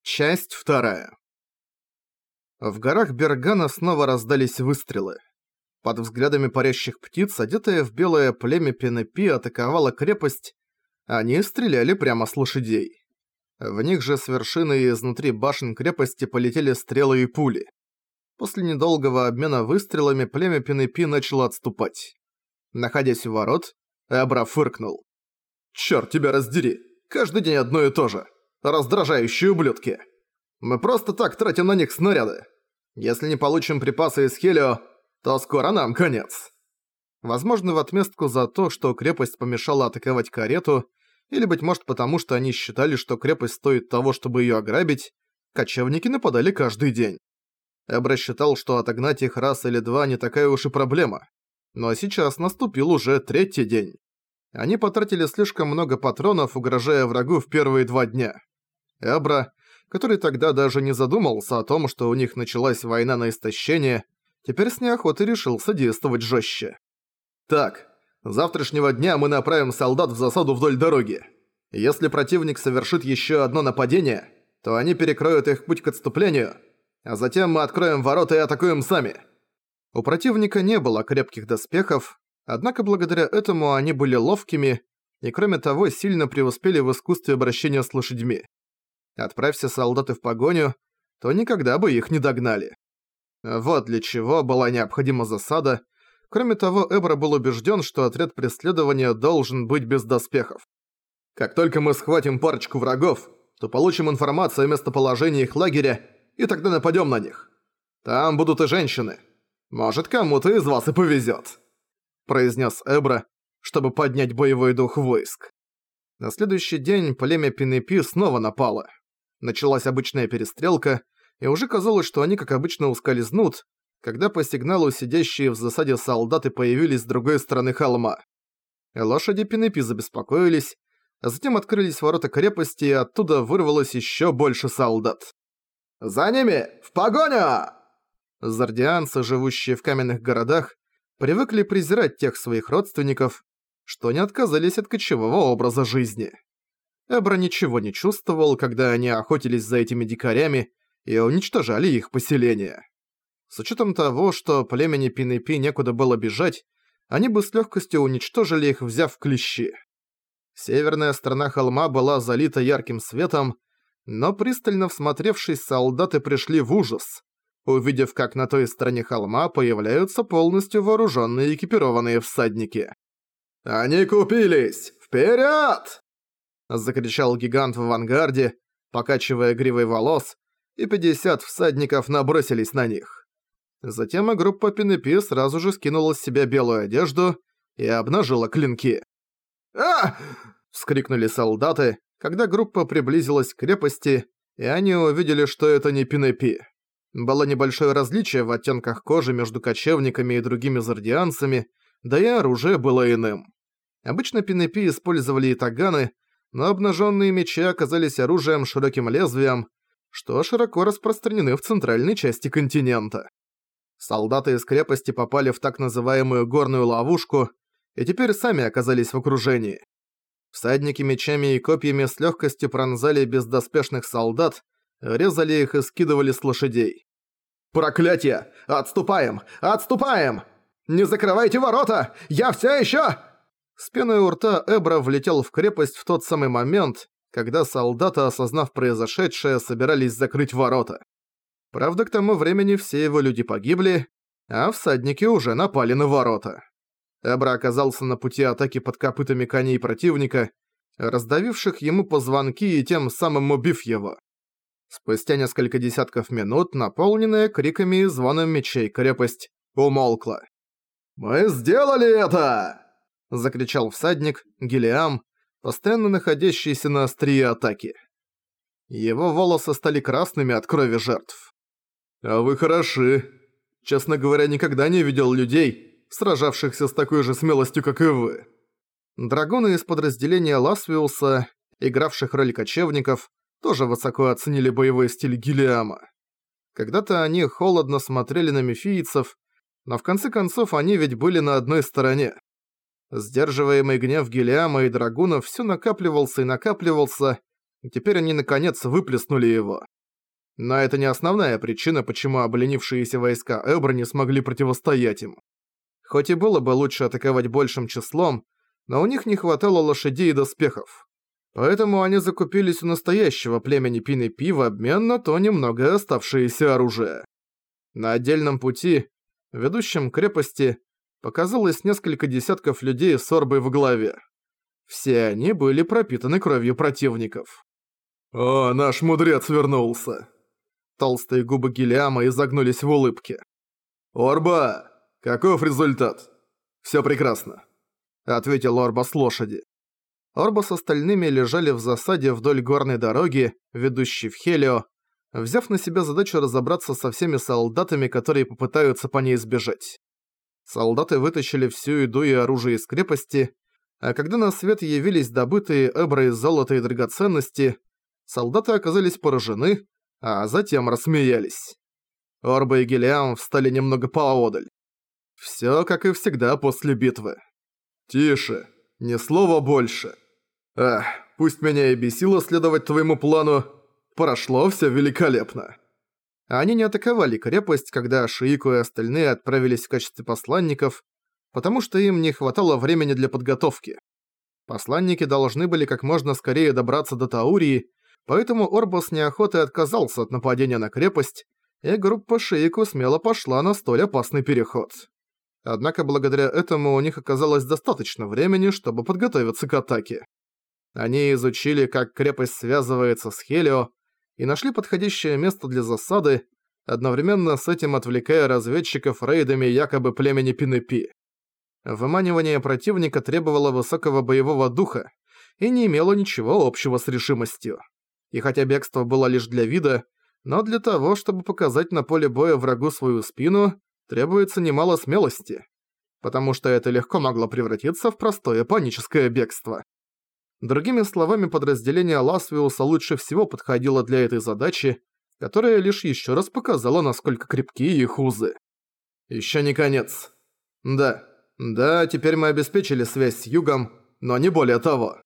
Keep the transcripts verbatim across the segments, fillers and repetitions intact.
Часть вторая. В горах Бергана снова раздались выстрелы. Под взглядами парящих птиц, одетое в белое племя Пенепи атаковало крепость, они стреляли прямо с лошадей. В них же с вершины и изнутри башен крепости полетели стрелы и пули. После недолгого обмена выстрелами племя Пенепи начало отступать. Находясь у ворот, Эбра фыркнул. «Чёрт тебя раздери! Каждый день одно и то же! Раздражающие ублюдки! Мы просто так тратим на них снаряды! Если не получим припасы из Хелио, то скоро нам конец!» Возможно, в отместку за то, что крепость помешала атаковать карету, или, быть может, потому что они считали, что крепость стоит того, чтобы её ограбить, кочевники нападали каждый день. Эбра считал, что отогнать их раз или два не такая уж и проблема. Но сейчас наступил уже третий день. Они потратили слишком много патронов, угрожая врагу в первые два дня. Эбра, который тогда даже не задумался о том, что у них началась война на истощение, теперь с неохотой решился действовать жестче. «Так, с завтрашнего дня мы направим солдат в засаду вдоль дороги. Если противник совершит еще одно нападение, то они перекроют их путь к отступлению, а затем мы откроем ворота и атакуем сами». У противника не было крепких доспехов, однако благодаря этому они были ловкими и, кроме того, сильно преуспели в искусстве обращения с лошадьми. Отправься солдаты в погоню, то никогда бы их не догнали. Вот для чего была необходима засада. Кроме того, Эбра был убежден, что отряд преследования должен быть без доспехов. Как только мы схватим парочку врагов, то получим информацию о местоположении их лагеря, и тогда нападем на них. Там будут и женщины. Может, кому-то из вас и повезет, произнес Эбра, чтобы поднять боевой дух войск. На следующий день племя Пенепи снова напало. Началась обычная перестрелка, и уже казалось, что они, как обычно, ускользнут, когда по сигналу сидящие в засаде солдаты появились с другой стороны холма. Лошади Пенепи забеспокоились, а затем открылись ворота крепости, и оттуда вырвалось еще больше солдат. «За ними! В погоню!» Зардианцы, живущие в каменных городах, привыкли презирать тех своих родственников, что не отказались от кочевого образа жизни. Эбра ничего не чувствовал, когда они охотились за этими дикарями и уничтожали их поселения. С учетом того, что племени Пенепи некуда было бежать, они бы с легкостью уничтожили их, взяв в клещи. Северная сторона холма была залита ярким светом, но пристально всмотревшись, солдаты пришли в ужас, увидев, как на той стороне холма появляются полностью вооруженные и экипированные всадники. «Они купились! Вперед!» — закричал гигант в авангарде, покачивая гривой волос, и пятьдесят всадников набросились на них. Затем и группа Пенепи сразу же скинула с себя белую одежду и обнажила клинки. «А!» — вскрикнули солдаты, когда группа приблизилась к крепости, и они увидели, что это не Пенепи. Было небольшое различие в оттенках кожи между кочевниками и другими зардианцами, да и оружие было иным. Обычно Пенепи использовали ятаганы, но обнаженные мечи оказались оружием с широким лезвием, что широко распространены в центральной части континента. Солдаты из крепости попали в так называемую горную ловушку и теперь сами оказались в окружении. Всадники мечами и копьями с легкостью пронзали бездоспешных солдат, резали их и скидывали с лошадей. «Проклятие! Отступаем! Отступаем! Не закрывайте ворота! Я все еще!» С пеной у рта Эбра влетел в крепость в тот самый момент, когда солдаты, осознав произошедшее, собирались закрыть ворота. Правда, к тому времени все его люди погибли, а всадники уже напали на ворота. Эбра оказался на пути атаки под копытами коней противника, раздавивших ему позвонки и тем самым убив его. Спустя несколько десятков минут, наполненная криками и звоном мечей, крепость умолкла. «Мы сделали это!» — закричал всадник, Гелиам, постоянно находящийся на острие атаки. Его волосы стали красными от крови жертв. «А вы хороши. Честно говоря, никогда не видел людей, сражавшихся с такой же смелостью, как и вы». Драгуны из подразделения Ласвиуса, игравших роль кочевников, тоже высоко оценили боевой стиль Гелиама. Когда-то они холодно смотрели на мефийцев, но в конце концов они ведь были на одной стороне. Сдерживаемый гнев Гелиама и драгунов всё накапливался и накапливался, и теперь они наконец выплеснули его. Но это не основная причина, почему обленившиеся войска Эбра не смогли противостоять им. Хоть и было бы лучше атаковать большим числом, но у них не хватало лошадей и доспехов. Поэтому они закупились у настоящего племени Пинепи в обмен на то немного оставшееся оружие. На отдельном пути, ведущем к крепости, показалось несколько десятков людей с Орбой во главе. Все они были пропитаны кровью противников. «О, наш мудрец вернулся!» Толстые губы Гелиама изогнулись в улыбке. «Орба, каков результат?» «Всё прекрасно», — ответил Орба с лошади. Орба с остальными лежали в засаде вдоль горной дороги, ведущей в Хелио, взяв на себя задачу разобраться со всеми солдатами, которые попытаются по ней сбежать. Солдаты вытащили всю еду и оружие из крепости, а когда на свет явились добытые Эброй золото и драгоценности, солдаты оказались поражены, а затем рассмеялись. Орба и Гелиам встали немного поодаль. Всё как и всегда после битвы. «Тише, ни слова больше. Ах, пусть меня и бесило следовать твоему плану, прошло всё великолепно». Они не атаковали крепость, когда Шиику и остальные отправились в качестве посланников, потому что им не хватало времени для подготовки. Посланники должны были как можно скорее добраться до Таурии, поэтому Орба с неохотой отказался от нападения на крепость, и группа Шиику смело пошла на столь опасный переход. Однако благодаря этому у них оказалось достаточно времени, чтобы подготовиться к атаке. Они изучили, как крепость связывается с Хелио, и нашли подходящее место для засады, одновременно с этим отвлекая разведчиков рейдами якобы племени Пинепи. Выманивание противника требовало высокого боевого духа и не имело ничего общего с решимостью. И хотя бегство было лишь для вида, но для того, чтобы показать на поле боя врагу свою спину, требуется немало смелости, потому что это легко могло превратиться в простое паническое бегство. Другими словами, подразделение Ласвиуса лучше всего подходило для этой задачи, которая лишь еще раз показала, насколько крепки их узы. Еще не конец. Да, да, теперь мы обеспечили связь с югом, но не более того.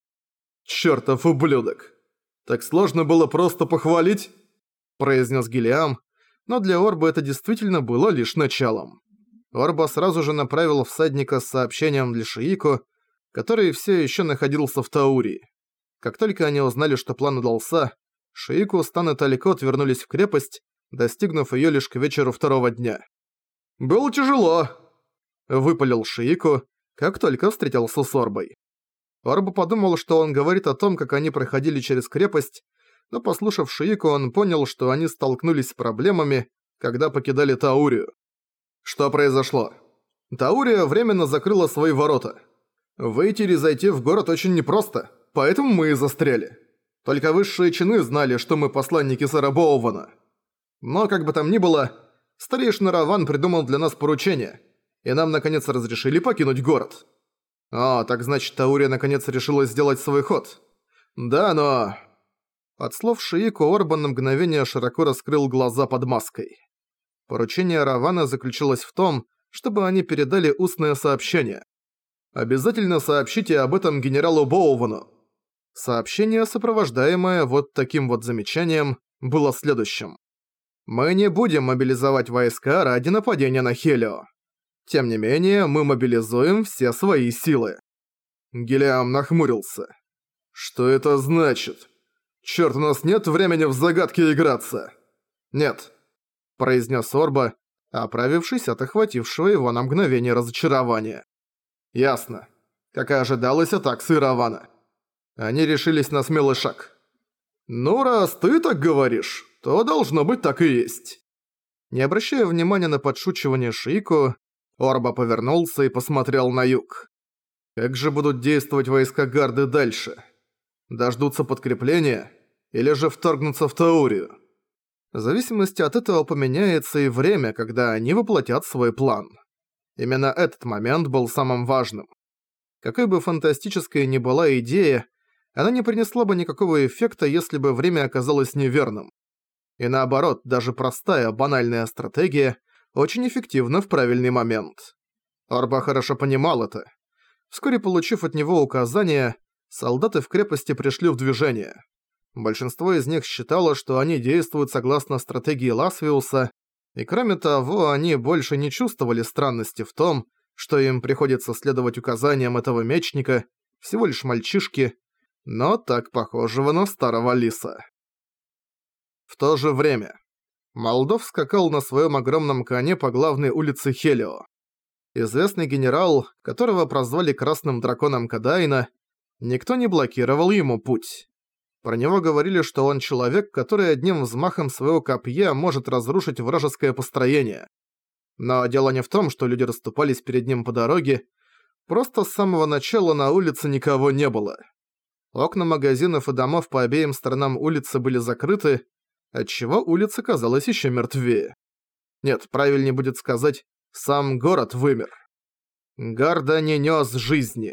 Чёртов ублюдок. Так сложно было просто похвалить? Произнес Гелиам, но для Орбы это действительно было лишь началом. Орба сразу же направил всадника с сообщением для Шиико, который все еще находился в Таурии. Как только они узнали, что план удался, Шиику, Стан и Таликот вернулись в крепость, достигнув ее лишь к вечеру второго дня. «Было тяжело», — выпалил Шиику, как только встретился с Орбой. Орба подумал, что он говорит о том, как они проходили через крепость, но, послушав Шиику, он понял, что они столкнулись с проблемами, когда покидали Таурию. Что произошло? Таурия временно закрыла свои ворота. Выйти или зайти в город очень непросто, поэтому мы и застряли. Только высшие чины знали, что мы посланники Сарабоувана. Но, как бы там ни было, старейшина Раван придумал для нас поручение, и нам наконец разрешили покинуть город. О, так значит, Таурия наконец решила сделать свой ход. Да, но... От слов Шиику Орбан на мгновение широко раскрыл глаза под маской. Поручение Равана заключалось в том, чтобы они передали устное сообщение. Обязательно сообщите об этом генералу Боувану. Сообщение, сопровождаемое вот таким вот замечанием, было следующим. Мы не будем мобилизовать войска ради нападения на Хелио. Тем не менее, мы мобилизуем все свои силы. Гелиам нахмурился. Что это значит? Чёрт, у нас нет времени в загадки играться. Нет, произнес Орба, оправившись от охватившего его на мгновение разочарования. Ясно. Как и ожидалось от Аксы и Равана. Они решились на смелый шаг. Ну, раз ты так говоришь, то должно быть так и есть. Не обращая внимания на подшучивание Шиику, Орба повернулся и посмотрел на юг. Как же будут действовать войска Гарды дальше? Дождутся подкрепления или же вторгнутся в Таурию? В зависимости от этого поменяется и время, когда они воплотят свой план. Именно этот момент был самым важным. Какой бы фантастической ни была идея, она не принесла бы никакого эффекта, если бы время оказалось неверным. И наоборот, даже простая, банальная стратегия очень эффективна в правильный момент. Орба хорошо понимал это. Вскоре получив от него указания, солдаты в крепости пришли в движение. Большинство из них считало, что они действуют согласно стратегии Ласвиуса, и кроме того, они больше не чувствовали странности в том, что им приходится следовать указаниям этого мечника, всего лишь мальчишки, но так похожего на старого лиса. В то же время Молдов скакал на своем огромном коне по главной улице Хелио. Известный генерал, которого прозвали Красным Драконом Кадайна, никто не блокировал ему путь. Про него говорили, что он человек, который одним взмахом своего копья может разрушить вражеское построение. Но дело не в том, что люди расступались перед ним по дороге, просто с самого начала на улице никого не было. Окна магазинов и домов по обеим сторонам улицы были закрыты, отчего улица казалась еще мертвее. Нет, правильнее будет сказать, сам город вымер. Гарда не нес жизни.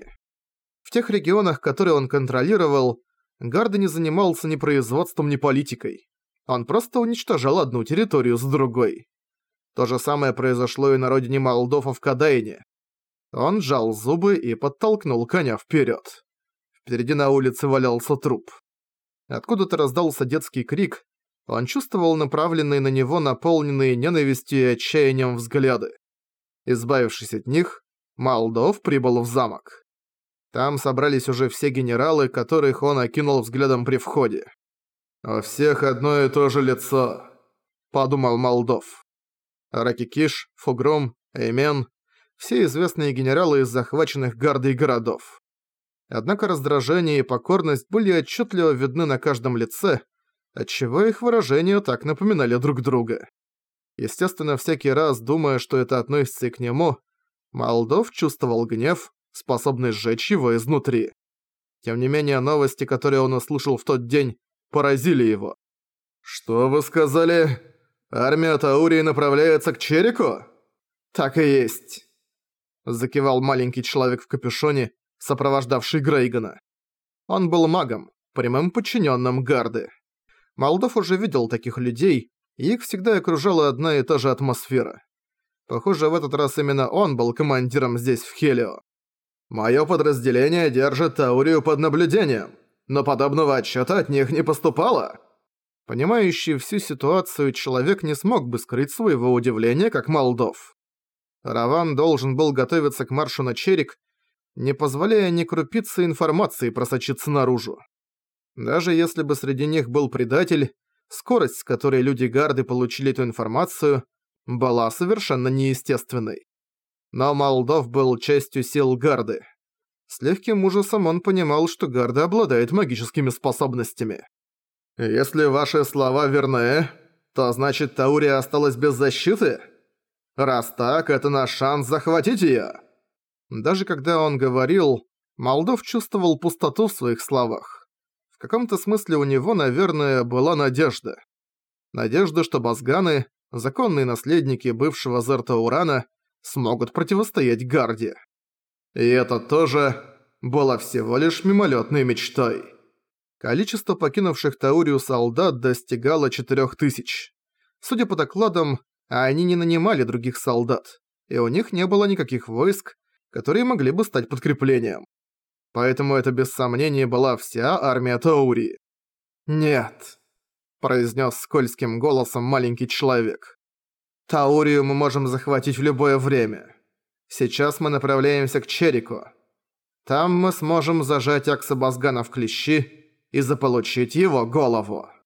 В тех регионах, которые он контролировал, Гарда не занимался ни производством, ни политикой. Он просто уничтожал одну территорию за другой. То же самое произошло и на родине Молдова в Кадайне. Он сжал зубы и подтолкнул коня вперед. Впереди на улице валялся труп. Откуда-то раздался детский крик. Он чувствовал направленные на него наполненные ненавистью и отчаянием взгляды. Избавившись от них, Молдов прибыл в замок. Там собрались уже все генералы, которых он окинул взглядом при входе. «У всех одно и то же лицо», — подумал Молдов. Ракикиш, Фугрум, Эймен — все известные генералы из захваченных Гардой городов. Однако раздражение и покорность были отчетливо видны на каждом лице, отчего их выражения так напоминали друг друга. Естественно, всякий раз, думая, что это относится и к нему, Молдов чувствовал гнев, способный сжечь его изнутри. Тем не менее, новости, которые он услышал в тот день, поразили его. «Что вы сказали? Армия Таурии направляется к Черику?» «Так и есть», — закивал маленький человек в капюшоне, сопровождавший Грейгана. Он был магом, прямым подчиненным Гарды. Молдов уже видел таких людей, и их всегда окружала одна и та же атмосфера. Похоже, в этот раз именно он был командиром здесь, в Хелио. «Моё подразделение держит Таурию под наблюдением, но подобного отчёта от них не поступало». Понимающий всю ситуацию, человек не смог бы скрыть своего удивления, как Молдов. Раван должен был готовиться к маршу на Черик, не позволяя ни крупицы информации просочиться наружу. Даже если бы среди них был предатель, скорость, с которой люди Гарды получили эту информацию, была совершенно неестественной. Но Молдов был частью сил Гарды. С легким ужасом он понимал, что Гарда обладает магическими способностями. «Если ваши слова верны, то значит Таурия осталась без защиты? Раз так, это наш шанс захватить её». Даже когда он говорил, Молдов чувствовал пустоту в своих словах. В каком-то смысле у него, наверное, была надежда. Надежда, что базганы, законные наследники бывшего Зертаурана, смогут противостоять Гарде. И это тоже было всего лишь мимолетной мечтой. Количество покинувших Таурию солдат достигало четырёх тысяч. Судя по докладам, они не нанимали других солдат, и у них не было никаких войск, которые могли бы стать подкреплением. Поэтому это без сомнения была вся армия Таурии. «Нет», — произнес скользким голосом маленький человек. «Таурию мы можем захватить в любое время. Сейчас мы направляемся к Черику. Там мы сможем зажать Аксабазгана в клещи и заполучить его голову».